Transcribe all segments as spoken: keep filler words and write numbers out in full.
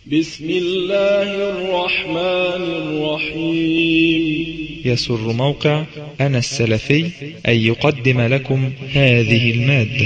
بسم الله الرحمن الرحيم. يسر موقع أنا السلفي أن يقدم لكم هذه المادة.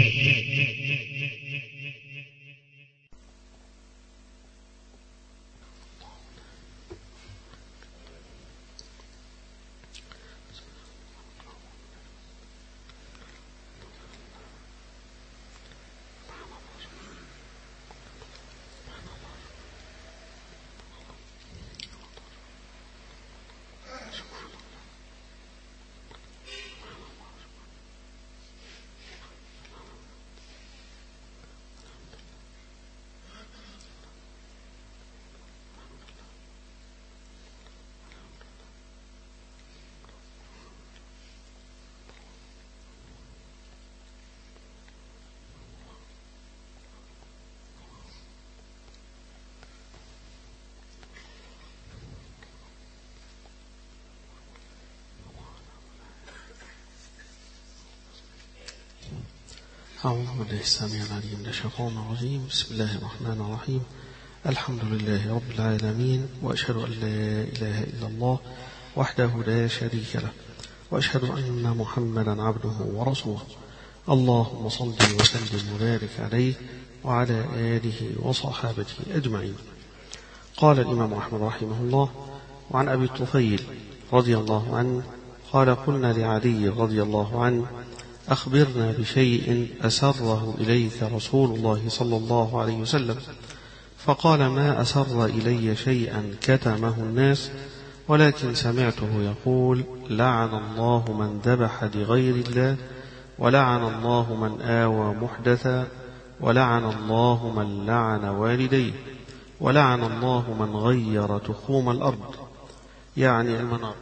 أعوذ بالله السميع العليم من الشيطان الرجيم. بسم الله الرحمن الرحيم. الحمد لله رب العالمين، وأشهد أن لا إله إلا الله وحده لا شريك له، وأشهد أن محمدا عبده ورسوله. اللهم صل وسلم وبارك عليه وعلى آله وصحابته أجمعين. قال الإمام أحمد رحمه الله: وعن أبي الطفيل رضي الله عنه قال: قلنا لعلي رضي الله عنه: أخبرنا بشيء أسره إليك رسول الله صلى الله عليه وسلم. فقال: ما أسر إلي شيئا كتمه الناس، ولكن سمعته يقول: لعن الله من ذبح لغير الله، ولعن الله من آوى محدثا، ولعن الله من لعن والديه، ولعن الله من غير تخوم الأرض، يعني المنار.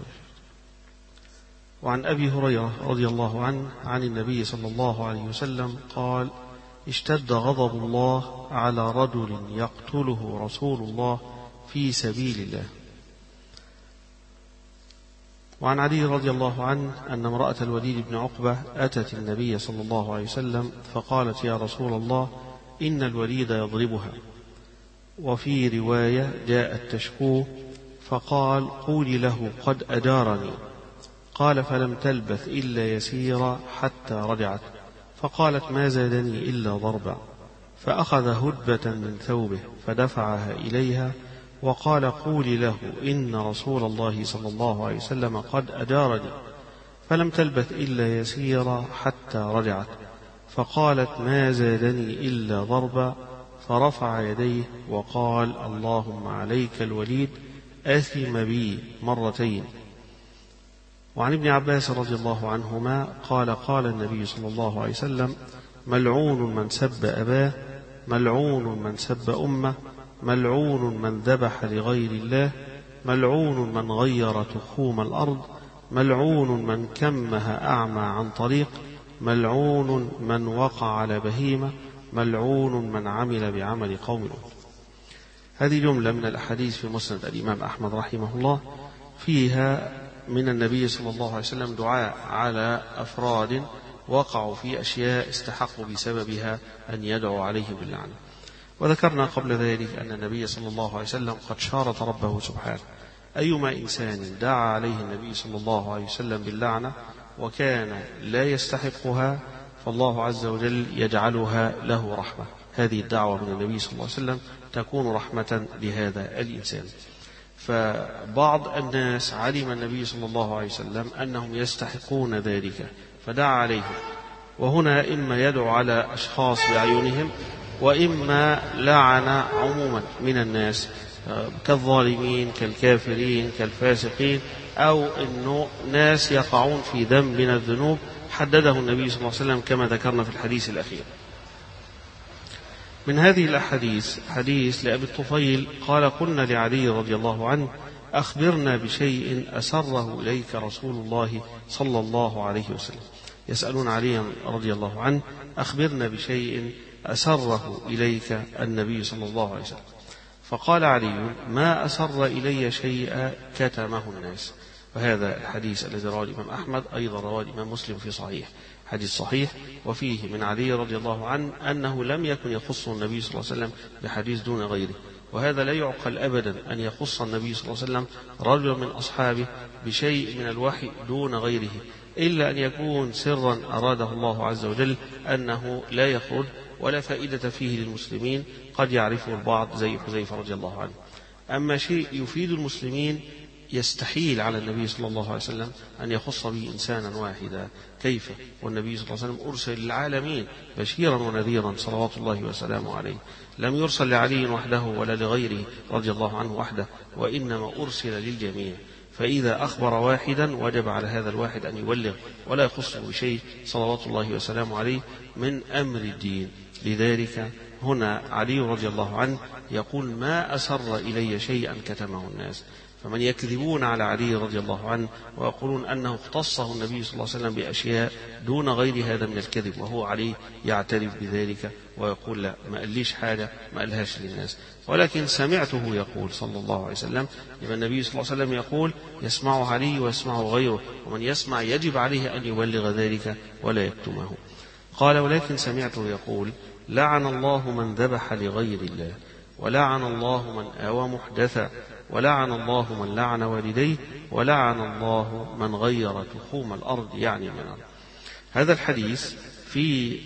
وعن أبي هريرة رضي الله عنه عن النبي صلى الله عليه وسلم قال: اشتد غضب الله على رجل يقتله رسول الله في سبيل الله. وعن علي رضي الله عنه أن امرأة الوليد بن عقبة أتت النبي صلى الله عليه وسلم فقالت: يا رسول الله، إن الوليد يضربها. وفي رواية جاءت تشكوه، فقال: قولي له قد أدارني. قال: فلم تلبث إلا يسيرا حتى رجعت، فقالت: ما زادني إلا ضربا. فأخذ هدبة من ثوبه فدفعها إليها وقال: قولي له إن رسول الله صلى الله عليه وسلم قد أدارني. فلم تلبث إلا يسيرا حتى رجعت، فقالت: ما زادني إلا ضربا. فرفع يديه وقال: اللهم عليك الوليد، أثم بي مرتين. وعن ابن عباس رضي الله عنهما قال: قال النبي صلى الله عليه وسلم: ملعون من سب أباه، ملعون من سب أمه، ملعون من ذبح لغير الله، ملعون من غير تخوم الأرض، ملعون من كمه أعمى عن طريق، ملعون من وقع على بهيمة، ملعون من عمل بعمل قوم لوط. هذه جملة من الأحاديث في مسند الإمام أحمد رحمه الله، فيها من النبي صلى الله عليه وسلم دعاء على أفراد وقعوا في أشياء استحقوا بسببها أن يدعوا عليهم باللعنة. وذكرنا قبل ذلك أن النبي صلى الله عليه وسلم قد شارط ربه سبحانه: أيما إنسان دعا عليه النبي صلى الله عليه وسلم باللعنة وكان لا يستحقها، فالله عز وجل يجعلها له رحمة. هذه الدعوة من النبي صلى الله عليه وسلم تكون رحمة لهذا الإنسان. فبعض الناس علم النبي صلى الله عليه وسلم أنهم يستحقون ذلك فدعا عليهم، وهنا إما يدعو على أشخاص بعيونهم، وإما لعن عموما من الناس كالظالمين كالكافرين كالفاسقين، أو أنه ناس يقعون في ذنب من الذنوب حدده النبي صلى الله عليه وسلم كما ذكرنا في الحديث الأخير. من هذه الأحاديث حديث لأبي الطفيل قال: قلنا لعلي رضي الله عنه: أخبرنا بشيء أسره إليك رسول الله صلى الله عليه وسلم. يسألون علي رضي الله عنه: أخبرنا بشيء أسره إليك النبي صلى الله عليه وسلم. فقال علي: ما أسر إلي شيئا كتمه الناس. وهذا الحديث الذي رواه الإمام أحمد أيضا رواه الإمام مسلم في صحيح، حديث صحيح. وفيه من علي رضي الله عنه أنه لم يكن يخص النبي صلى الله عليه وسلم بحديث دون غيره، وهذا لا يعقل أبدا أن يخص النبي صلى الله عليه وسلم رجلا من أصحابه بشيء من الوحي دون غيره، إلا أن يكون سرا أراده الله عز وجل أنه لا يخرج ولا فائدة فيه للمسلمين، قد يعرفه البعض زي حذيفة رضي الله عنه. أما شيء يفيد المسلمين يستحيل على النبي صلى الله عليه وسلم أن يخص به إنسانا واحدا. كيف والنبي صلى الله عليه وسلم أرسل للعالمين بشيرا ونذيرا صلوات الله وسلامه عليه، لم يرسل لعلي وحده ولا لغيره رضي الله عنه وحده، وإنما أرسل للجميع. فإذا أخبر واحدا وجب على هذا الواحد أن يبلغ ولا يخصه بشيء صلوات الله وسلامه عليه من أمر الدين. لذلك هنا علي رضي الله عنه يقول ما أسر إلي شيئا كتمه الناس. فمن يكذبون على علي رضي الله عنه ويقولون أنه اختصه النبي صلى الله عليه وسلم بأشياء دون غير هذا من الكذب، وهو علي يعترف بذلك ويقول لا ما قاليش حاجة ما قالهاش للناس، ولكن سمعته يقول صلى الله عليه وسلم. يبقى النبي صلى الله عليه وسلم يقول يسمع علي ويسمع غيره، ومن يسمع يجب عليه أن يبلغ ذلك ولا يكتمه. قال ولكن سمعته يقول لعن الله من ذبح لغير الله، ولعن الله من آوى محدثا، ولعن الله من لعن والديه، ولعن الله من غير تخوم الأرض يعني من الأرض. هذا الحديث في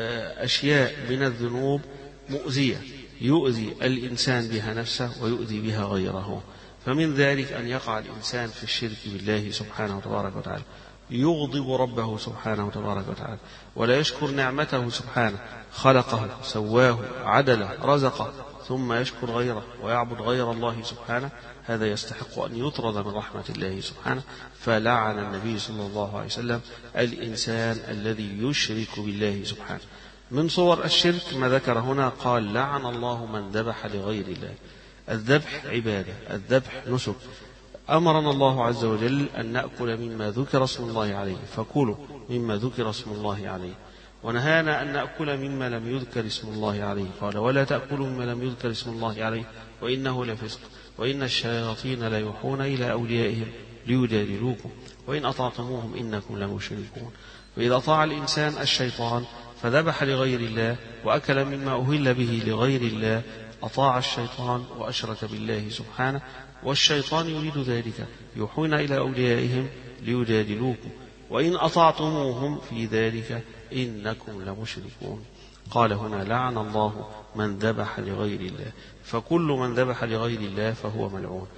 أشياء من الذنوب مؤذية يؤذي الإنسان بها نفسه ويؤذي بها غيره. فمن ذلك أن يقع الإنسان في الشرك بالله سبحانه وتبارك وتعالى، يغضب ربه سبحانه وتبارك وتعالى ولا يشكر نعمته سبحانه، خلقه سواه عدله رزقه، ثم يشكر غيره ويعبد غير الله سبحانه، هذا يستحق أن يطرد من رحمة الله سبحانه. فلعن النبي صلى الله عليه وسلم الإنسان الذي يشرك بالله سبحانه. من صور الشرك ما ذكر هنا، قال لعن الله من ذبح لغير الله. الذبح عبادة، الذبح نسك. أمرنا الله عز وجل أن نأكل مما ذكر اسم الله عليه، فكلوا مما ذكر اسم الله عليه، ونهانا أن نأكل مما لم يذكر اسم الله عليه، قال ولا تأكلوا مما لم يذكر اسم الله عليه وإنه لفسق، وإن الشياطين ليوحون إلى أوليائهم ليجادلوكم وإن أطعتموهم إنكم لمشركون. وإذا أطاع الإنسان الشيطان فذبح لغير الله وأكل مما أهل به لغير الله أطاع الشيطان وأشرك بالله سبحانه، والشيطان يريد ذلك، يوحون إلى أوليائهم ليجادلوكم وإن أطعتموهم في ذلك إنكم لمشركون. قال هنا لعن الله من ذبح لغير الله، فكل من ذبح لغير الله فهو ملعون.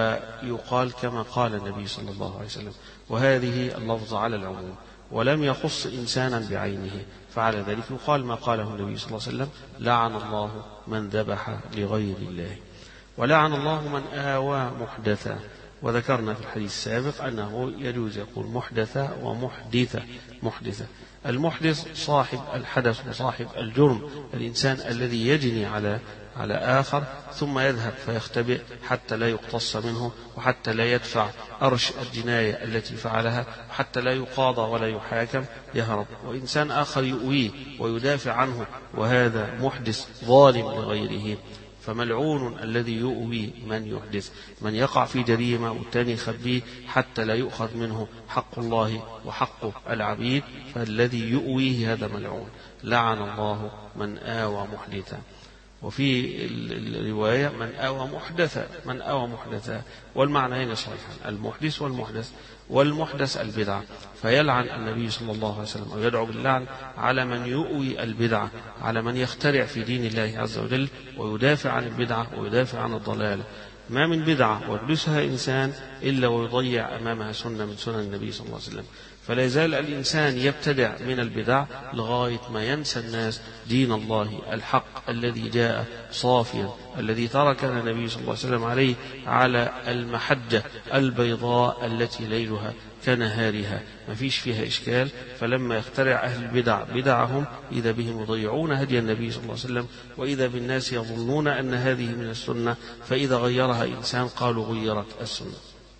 فيقال كما قال النبي صلى الله عليه وسلم، وهذه اللفظ على العموم ولم يخص إنسانا بعينه، فعلى ذلك يقال ما قاله النبي صلى الله عليه وسلم لعن الله من ذبح لغير الله. ولعن الله من آوى محدثا، وذكرنا في الحديث السابق أنه يجوز يقول محدثة ومحدثة. محدثة المحدث صاحب الحدث وصاحب الجرم، الإنسان الذي يجني على على آخر ثم يذهب فيختبئ حتى لا يقتص منه وحتى لا يدفع أرش الجناية التي فعلها، حتى لا يقاضى ولا يحاكم، يهرب. وإنسان آخر يؤويه ويدافع عنه، وهذا محدث ظالم لغيره. فملعون الذي يؤوي من يحدث، من يقع في جريمة والتاني يخبيه حتى لا يؤخذ منه حق الله وحق العبيد، فالذي يؤويه هذا ملعون. لعن الله من آوى محدثا. وفي الرواية من آوى محدثا، من آوى محدثا، والمعنيين صحيحان، المحدث والمحدث. والمحدث البدعة، فيلعن النبي صلى الله عليه وسلم أو يدعو باللعن على من يؤوي البدعة، على من يخترع في دين الله عز وجل ويدافع عن البدعة ويدافع عن الضلال. ما من بدعة ويجلسها إنسان إلا ويضيع أمامها سنة من سنن النبي صلى الله عليه وسلم. فلا يزال الإنسان يبتدع من البدع لغاية ما ينسى الناس دين الله الحق الذي جاء صافيا، الذي تركنا النبي صلى الله عليه وسلم عليه على المحجة البيضاء التي ليلها كنهارها، ما فيش فيها إشكال. فلما يخترع أهل البدع بدعهم إذا بهم يضيعون هدي النبي صلى الله عليه وسلم، وإذا بالناس يظنون أن هذه من السنة، فإذا غيرها إنسان قالوا غيرت السنة.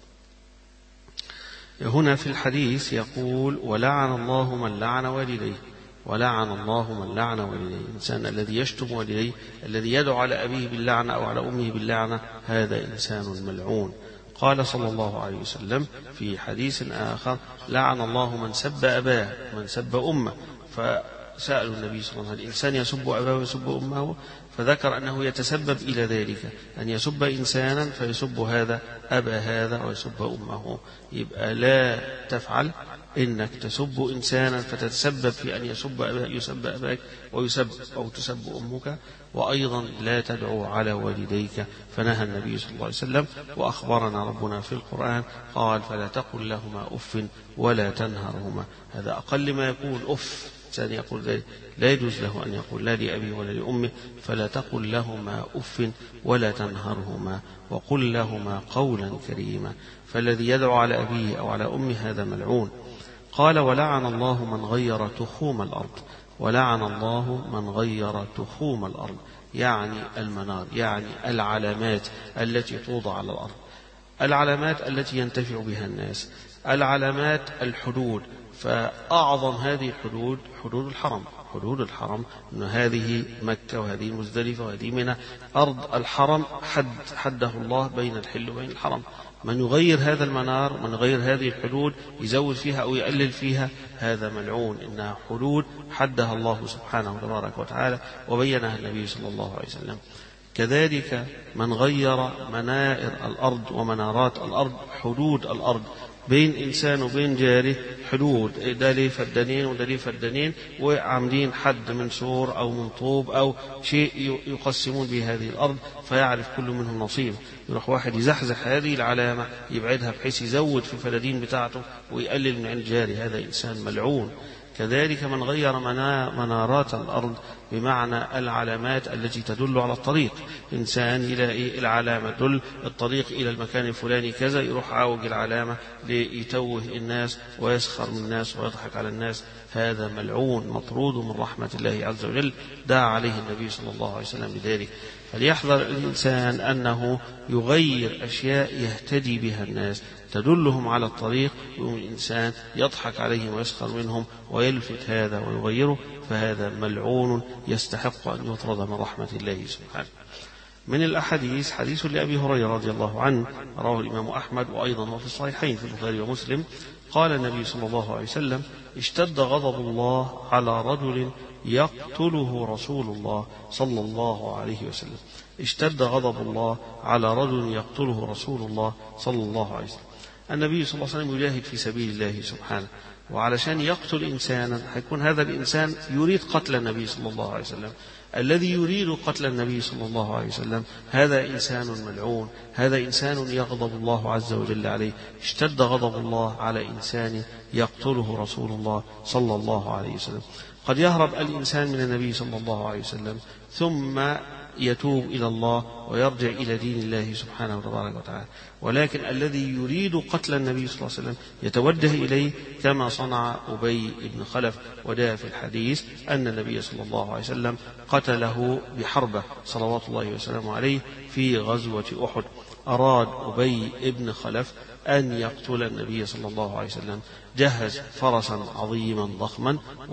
هنا في الحديث يقول ولعن الله من لعن والديه، ولعن الله من لعن والديه. الإنسان الذي يشتم والديه، الذي يدعو على أبيه باللعنة أو على أمه باللعنة، هذا إنسان ملعون. قال صلى الله عليه وسلم في حديث آخر لعن الله من سب أباه من سب أمه. فسألوا النبي صلى الله عليه وسلم الإنسان يسب أباه ويسب أمه؟ فذكر أنه يتسبب إلى ذلك أن يسب إنسانا فيسب هذا أبا هذا ويسب أمه. يبقى لا تفعل إنك تسب إنسانا فتتسبب في أن يسب أباك يسب أباك ويسب أو تسب أمك. وأيضا لا تدعو على والديك، فنهى النبي صلى الله عليه وسلم، وأخبرنا ربنا في القرآن قال فلا تقل لهما أف ولا تنهرهما. هذا أقل ما يكون أف، ثاني يقول ذلك لا يجوز له أن يقول لا لأبي ولا لأمه. فلا تقل لهما أف ولا تنهرهما وقل لهما قولا كريما. فالذي يدعو على أبيه أو على أمه هذا ملعون. قال ولعن الله من غير تخوم الأرض. ولعن الله من غير تخوم الأرض يعني المنار، يعني العلامات التي توضع على الأرض، العلامات التي ينتفع بها الناس، العلامات الحدود. فأعظم هذه الحدود حدود الحرم. حدود الحرم أن هذه مكة وهذه مزدلفة وهذه منى، أرض الحرم حد حده الله بين الحل وبين الحرم. من يغير هذا المنار، من يغير هذه الحدود، يزود فيها أو يقلل فيها، هذا ملعون. إنها حدود حدها الله سبحانه وتبارك وتعالى وبينها النبي صلى الله عليه وسلم. كذلك من غير منائر الأرض ومنارات الأرض، حدود الأرض بين إنسان وبين جاره، حدود ده ليه فدانين وده ليه فدانين، وعاملين حد من سور أو من طوب أو شيء يقسمون به هذه الأرض، فيعرف كل منهم نصيب. يروح واحد يزحزح هذه العلامة يبعدها بحيث يزود في الفدادين بتاعته ويقلل من عند جاره، هذا إنسان ملعون. كذلك من غير منارات الأرض بمعنى العلامات التي تدل على الطريق. إنسان يلاقي العلامة تدل الطريق إلى المكان الفلاني كذا، يروح عاوج العلامة ليتوه الناس ويسخر من الناس ويضحك على الناس، هذا ملعون مطرود من رحمة الله عز وجل. دعا عليه النبي صلى الله عليه وسلم بذلك. فليحذر الإنسان أنه يغير أشياء يهتدي بها الناس تدلهم على الطريق، يقوم الإنسان يضحك عليهم ويسخر منهم ويلفت هذا ويغيره، فهذا ملعون يستحق أن يطرد من رحمة الله سبحانه. من الأحاديث حديث لأبي هريرة رضي الله عنه رواه الإمام أحمد وأيضا وفي الصحيحين في البخاري ومسلم. قال النبي صلى الله عليه وسلم اشتد غضب الله على رجل يقتله رسول الله صلى الله عليه وسلم. اشتد غضب الله على رجل يقتله رسول الله صلى الله عليه وسلم. النبي صلى الله عليه وسلم يجاهد في سبيل الله سبحانه، وعلشان يقتل إنسانا حيكون هذا الإنسان يريد قتل النبي صلى الله عليه وسلم. الذي يريد قتل النبي صلى الله عليه وسلم هذا إنسان ملعون، هذا إنسان يغضب الله عز وجل عليه. اشتد غضب الله على إنسان يقتله رسول الله صلى الله عليه وسلم. قد يهرب الإنسان من النبي صلى الله عليه وسلم ثم يتوب إلى الله ويرجع إلى دين الله سبحانه وتبارك وتعالى، ولكن الذي يريد قتل النبي صلى الله عليه وسلم يتوجه إليه كما صنع أبي بن خلف. وجاء في الحديث أن النبي صلى الله عليه وسلم قتله بحربة صلوات الله وسلامه عليه في غزوة أحد. أراد أبي بن خلف أن يقتل النبي صلى الله عليه وسلم، جهز فرسا عظيما ضخما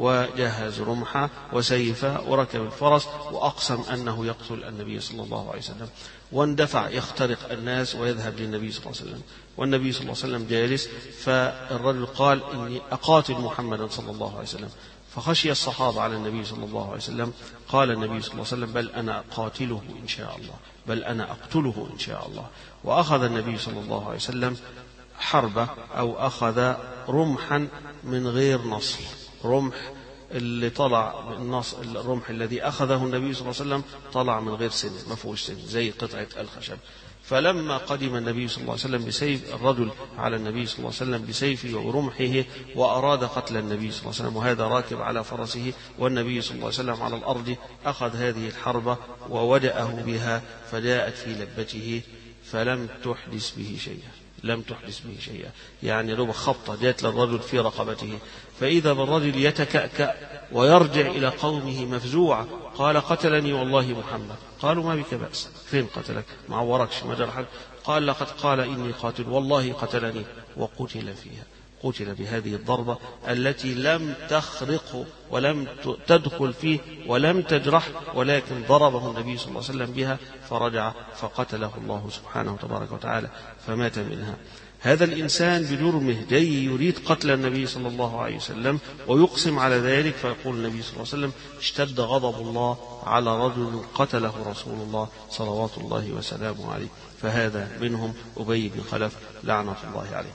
وجهز رمحا وسيفا وركب الفرس وأقسم أنه يقتل النبي صلى الله عليه وسلم، واندفع يخترق الناس ويذهب للنبي صلى الله عليه وسلم، والنبي صلى الله عليه وسلم جالس. فالرجل قال إني أقاتل محمدا صلى الله عليه وسلم، فخشي الصحابة على النبي صلى الله عليه وسلم. قال النبي صلى الله عليه وسلم بل أنا قاتله إن شاء الله، بل أنا أقتله إن شاء الله. وأخذ النبي صلى الله عليه وسلم حربة أو أخذ رمحا من غير نصل، رمح اللي طلع النص الرمح الذي أخذه النبي صلى الله عليه وسلم طلع من غير سن، ما فيهوش سن زي قطعة الخشب. فلما قدم النبي صلى الله عليه وسلم بسيف الرجل على النبي صلى الله عليه وسلم بسيفه ورمحه وأراد قتل النبي صلى الله عليه وسلم، وهذا راكب على فرسه والنبي صلى الله عليه وسلم على الأرض، أخذ هذه الحربة وودأه بها فجاءت في لبته فلم تحدث به شيئا، لم تحدث به شيئا، يعني ربع خبطة جاءت للرجل في رقبته، فإذا بالرجل يتكأكأ ويرجع إلى قومه مفزوعا، قال قتلني والله محمد. قالوا ما بك بأس، فين قتلك؟ ما عوركش ما جرحك؟ قال لقد قال إني قاتل والله قتلني وقتل فيها. قتل بهذه الضربة التي لم تخرقه ولم تدخل فيه ولم تجرح، ولكن ضربه النبي صلى الله عليه وسلم بها فرجع فقتله الله سبحانه تبارك وتعالى فمات منها. هذا الإنسان بجرمه جاي يريد قتل النبي صلى الله عليه وسلم ويقسم على ذلك، فيقول النبي صلى الله عليه وسلم: اشتد غضب الله على رجل قتله رسول الله صلوات الله وسلامه عليه. فهذا منهم أبي بن خلف لعنة الله عليه.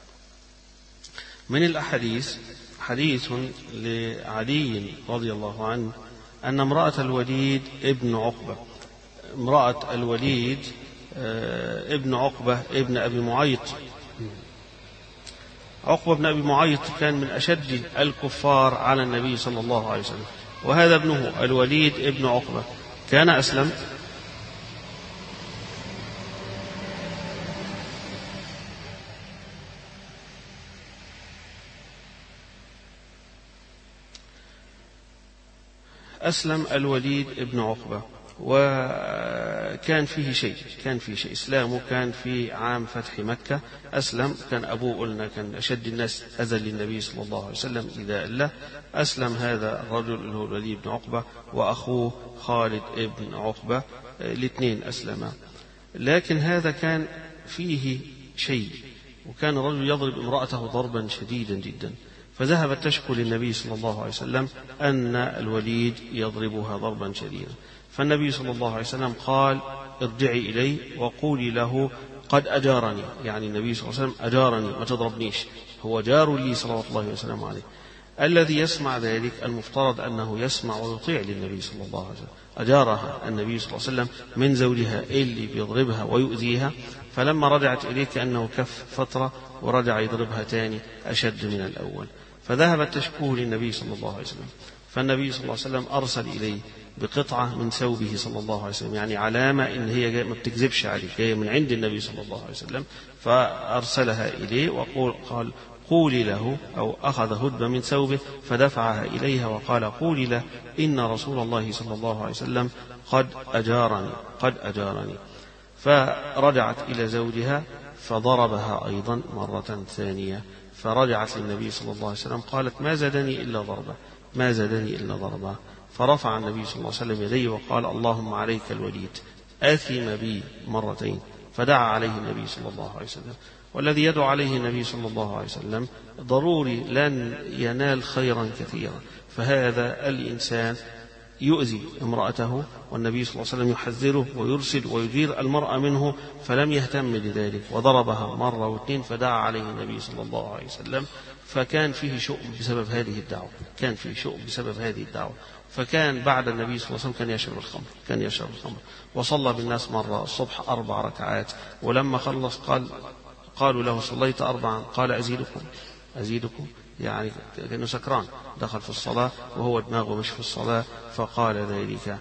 من الأحاديث حديث لعلي رضي الله عنه أن امرأة الوليد ابن عقبة امرأة الوليد ابن عقبة ابن أبي معيط. عقبة بن أبي معيط كان من أشد الكفار على النبي صلى الله عليه وسلم، وهذا ابنه الوليد ابن عقبة كان أسلم أسلم الوليد ابن عقبة، وكان فيه شيء كان فيه شيء إسلامه كان في عام فتح مكة. أسلم، كان أبوه قلنا كان أشد الناس أذى للنبي صلى الله عليه وسلم إذا له. أسلم هذا الرجل اللي هو الوليد بن عقبة وأخوه خالد ابن عقبة، الاثنين أسلما. لكن هذا كان فيه شيء، وكان الرجل يضرب امرأته ضربا شديدا جدا، فذهبت تشكو للنبي صلى الله عليه وسلم أن الوليد يضربها ضربا شديدا. فالنبي صلى الله عليه وسلم قال: ارجعي إليه وقولي له قد أجارني، يعني النبي صلى الله عليه وسلم أجارني، ما تضربنيش، هو جار لي صلوات الله وسلامه عليه. الذي يسمع ذلك المفترض أنه يسمع ويطيع للنبي صلى الله عليه وسلم. أجارها النبي صلى الله عليه وسلم من زوجها اللي بيضربها ويؤذيها، فلما رجعت إليه كأنه كف فترة ورجع يضربها تاني أشد من الأول، فذهبت تشكوه للنبي صلى الله عليه وسلم. فالنبي صلى الله عليه وسلم أرسل إليه بقطعة من ثوبه صلى الله عليه وسلم، يعني علامة إن هي جاية ما بتكذبش عليه، جاية من عند النبي صلى الله عليه وسلم، فأرسلها إليه وقال قال قولي له، أو أخذ هدبة من ثوبه فدفعها إليها وقال: قولي له إن رسول الله صلى الله عليه وسلم قد أجارني قد أجارني فرجعت إلى زوجها فضربها أيضا مرة ثانية، فرجعت للنبي صلى الله عليه وسلم قالت: ما زادني إلا ضربة ما زادني إلا ضربة فرفع النبي صلى الله عليه وسلم يديه وقال: اللهم عليك الوليد، آثم بي مرتين. فدعا عليه النبي صلى الله عليه وسلم، والذي يدعو عليه النبي صلى الله عليه وسلم ضروري لن ينال خيرا كثيرا. فهذا الإنسان يؤذي امرأته، والنبي صلى الله عليه وسلم يحذره ويرسل ويجير المرأة منه، فلم يهتم بذلك وضربها مرة واثنين، فدعا عليه النبي صلى الله عليه وسلم، فكان فيه شؤم بسبب هذه الدعوة كان فيه شؤم بسبب هذه الدعوة فكان بعد النبي صلى الله عليه وسلم كان يشرب الخمر كان يشرب الخمر وصلى بالناس مرة الصبح أربع ركعات، ولما خلص قال قالوا له: صليت أربعا؟ قال: أزيدكم أزيدكم يعني كأنه سكران، دخل في الصلاة وهو دماغه مش في الصلاة، فقال ذلك.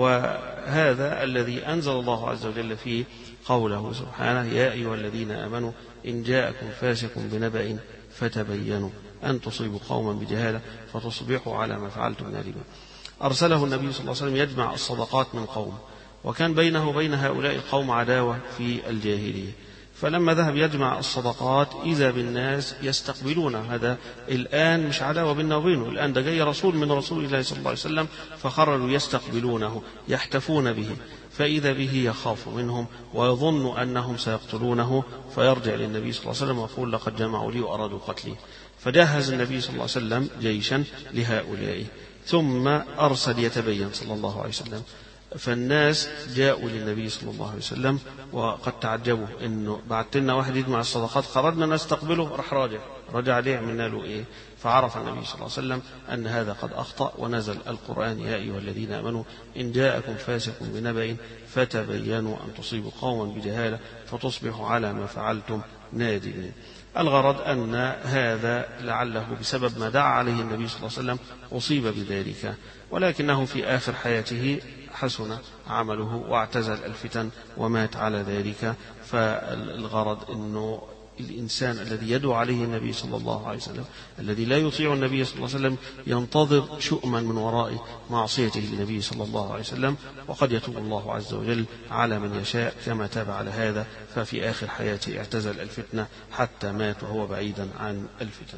وهذا الذي أنزل الله عز وجل فيه قوله سبحانه: يا أيها الذين آمنوا إن جاءكم فاسق بنبأ فتبينوا أن تصيبوا قوما بجهالة فتصبحوا على ما فعلتم نادمين. أرسله النبي صلى الله عليه وسلم يجمع الصدقات من قوم، وكان بينه وبين هؤلاء القوم عداوة في الجاهلية، فلما ذهب يجمع الصدقات إذا بالناس يستقبلون هذا الآن، مش عداوة بيننا وبينه، الآن ده جاي رسول من رسول الله صلى الله عليه وسلم، فخرجوا يستقبلونه يحتفون به، فإذا به يخاف منهم ويظن أنهم سيقتلونه، فيرجع للنبي صلى الله عليه وسلم ويقول: لقد جمعوا لي وأرادوا قتلي. فجهز النبي صلى الله عليه وسلم جيشا لهؤلاء، ثم أرسل يتبين صلى الله عليه وسلم. فالناس جاءوا للنبي صلى الله عليه وسلم وقد تعجبوا انه بعت لنا واحد يجمع الصدقات، خرجنا نستقبله راح راجع رجع ليه عملنا له ايه؟ فعرف النبي صلى الله عليه وسلم ان هذا قد اخطا، ونزل القران: يا ايها الذين امنوا ان جاءكم فاسق بنبأ فتبينوا ان تصيبوا قوما بجهاله فتصبحوا على ما فعلتم نادمين. الغرض أن هذا لعله بسبب ما دعا عليه النبي صلى الله عليه وسلم أصيب بذلك، ولكنه في آخر حياته حسن عمله واعتزل الفتن ومات على ذلك. فالغرض أنه الإنسان الذي يدعو عليه النبي صلى الله عليه وسلم، الذي لا يطيع النبي صلى الله عليه وسلم، ينتظر شؤما من وراء معصيته للنبي صلى الله عليه وسلم، وقد يتوب الله عز وجل على من يشاء كما تاب على هذا، ففي آخر حياته اعتزل الفتنة حتى مات وهو بعيدا عن الفتن.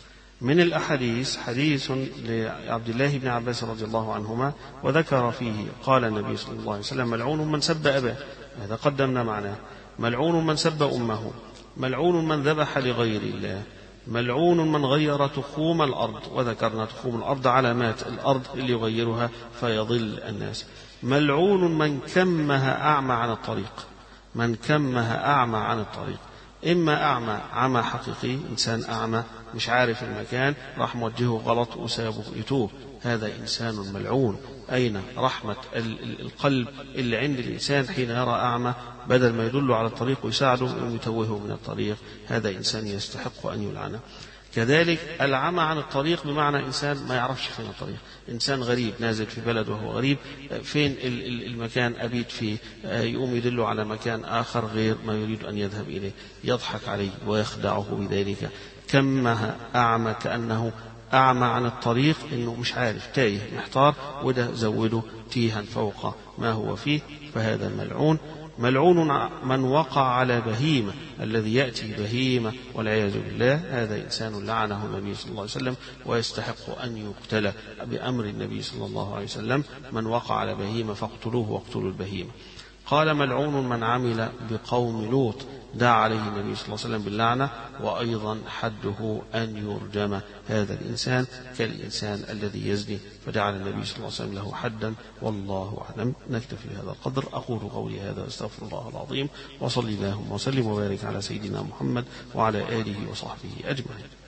من الأحاديث حديث لعبد الله بن عباس رضي الله عنهما وذكر فيه قال النبي صلى الله عليه وسلم: ملعون من سب أباه، هذا قدمنا معناه، ملعون من سب أمه، ملعون من ذبح لغير الله، ملعون من غير تخوم الأرض، وذكرنا تخوم الأرض علامات الأرض اللي يغيرها فيضل الناس، ملعون من كمه أعمى عن الطريق، من كمه أعمى عن الطريق، إما أعمى عمى حقيقي، إنسان أعمى مش عارف المكان راح موجهه غلط وسابه يتوب، هذا إنسان ملعون. أين رحمة القلب اللي عند الإنسان حين يرى أعمى بدل ما يدل على الطريق ويساعده ويتوهه من الطريق؟ هذا إنسان يستحق أن يلعنه. كذلك العمى عن الطريق بمعنى إنسان ما يعرفش فين الطريق، إنسان غريب نازل في بلد وهو غريب، فين المكان أبيت فيه، يقوم يدله على مكان آخر غير ما يريد أن يذهب إليه، يضحك عليه ويخدعه بذلك. كمها أعمى كأنه أعمى عن الطريق، إنه مش عارف، تايه محتار، وده زوده تيها فوق ما هو فيه، فهذا ملعون. ملعون من وقع على بهيمة، الذي يأتي بهيمة والعياذ بالله، هذا إنسان لعنه النبي صلى الله عليه وسلم ويستحق أن يقتل بأمر النبي صلى الله عليه وسلم: من وقع على بهيمة فاقتلوه واقتلوا البهيمة. قال: ملعون من عمل بقوم لوط، دعا عليه النبي صلى الله عليه وسلم باللعنة، وأيضا حده أن يرجم، هذا الإنسان كالإنسان الذي يزني، فجعل النبي صلى الله عليه وسلم له حدا، والله أعلم. نكتفي بهذا القدر، أقول قولي هذا واستغفر الله العظيم، وصلي اللهم وسلم وبارك على سيدنا محمد وعلى آله وصحبه أجمعين.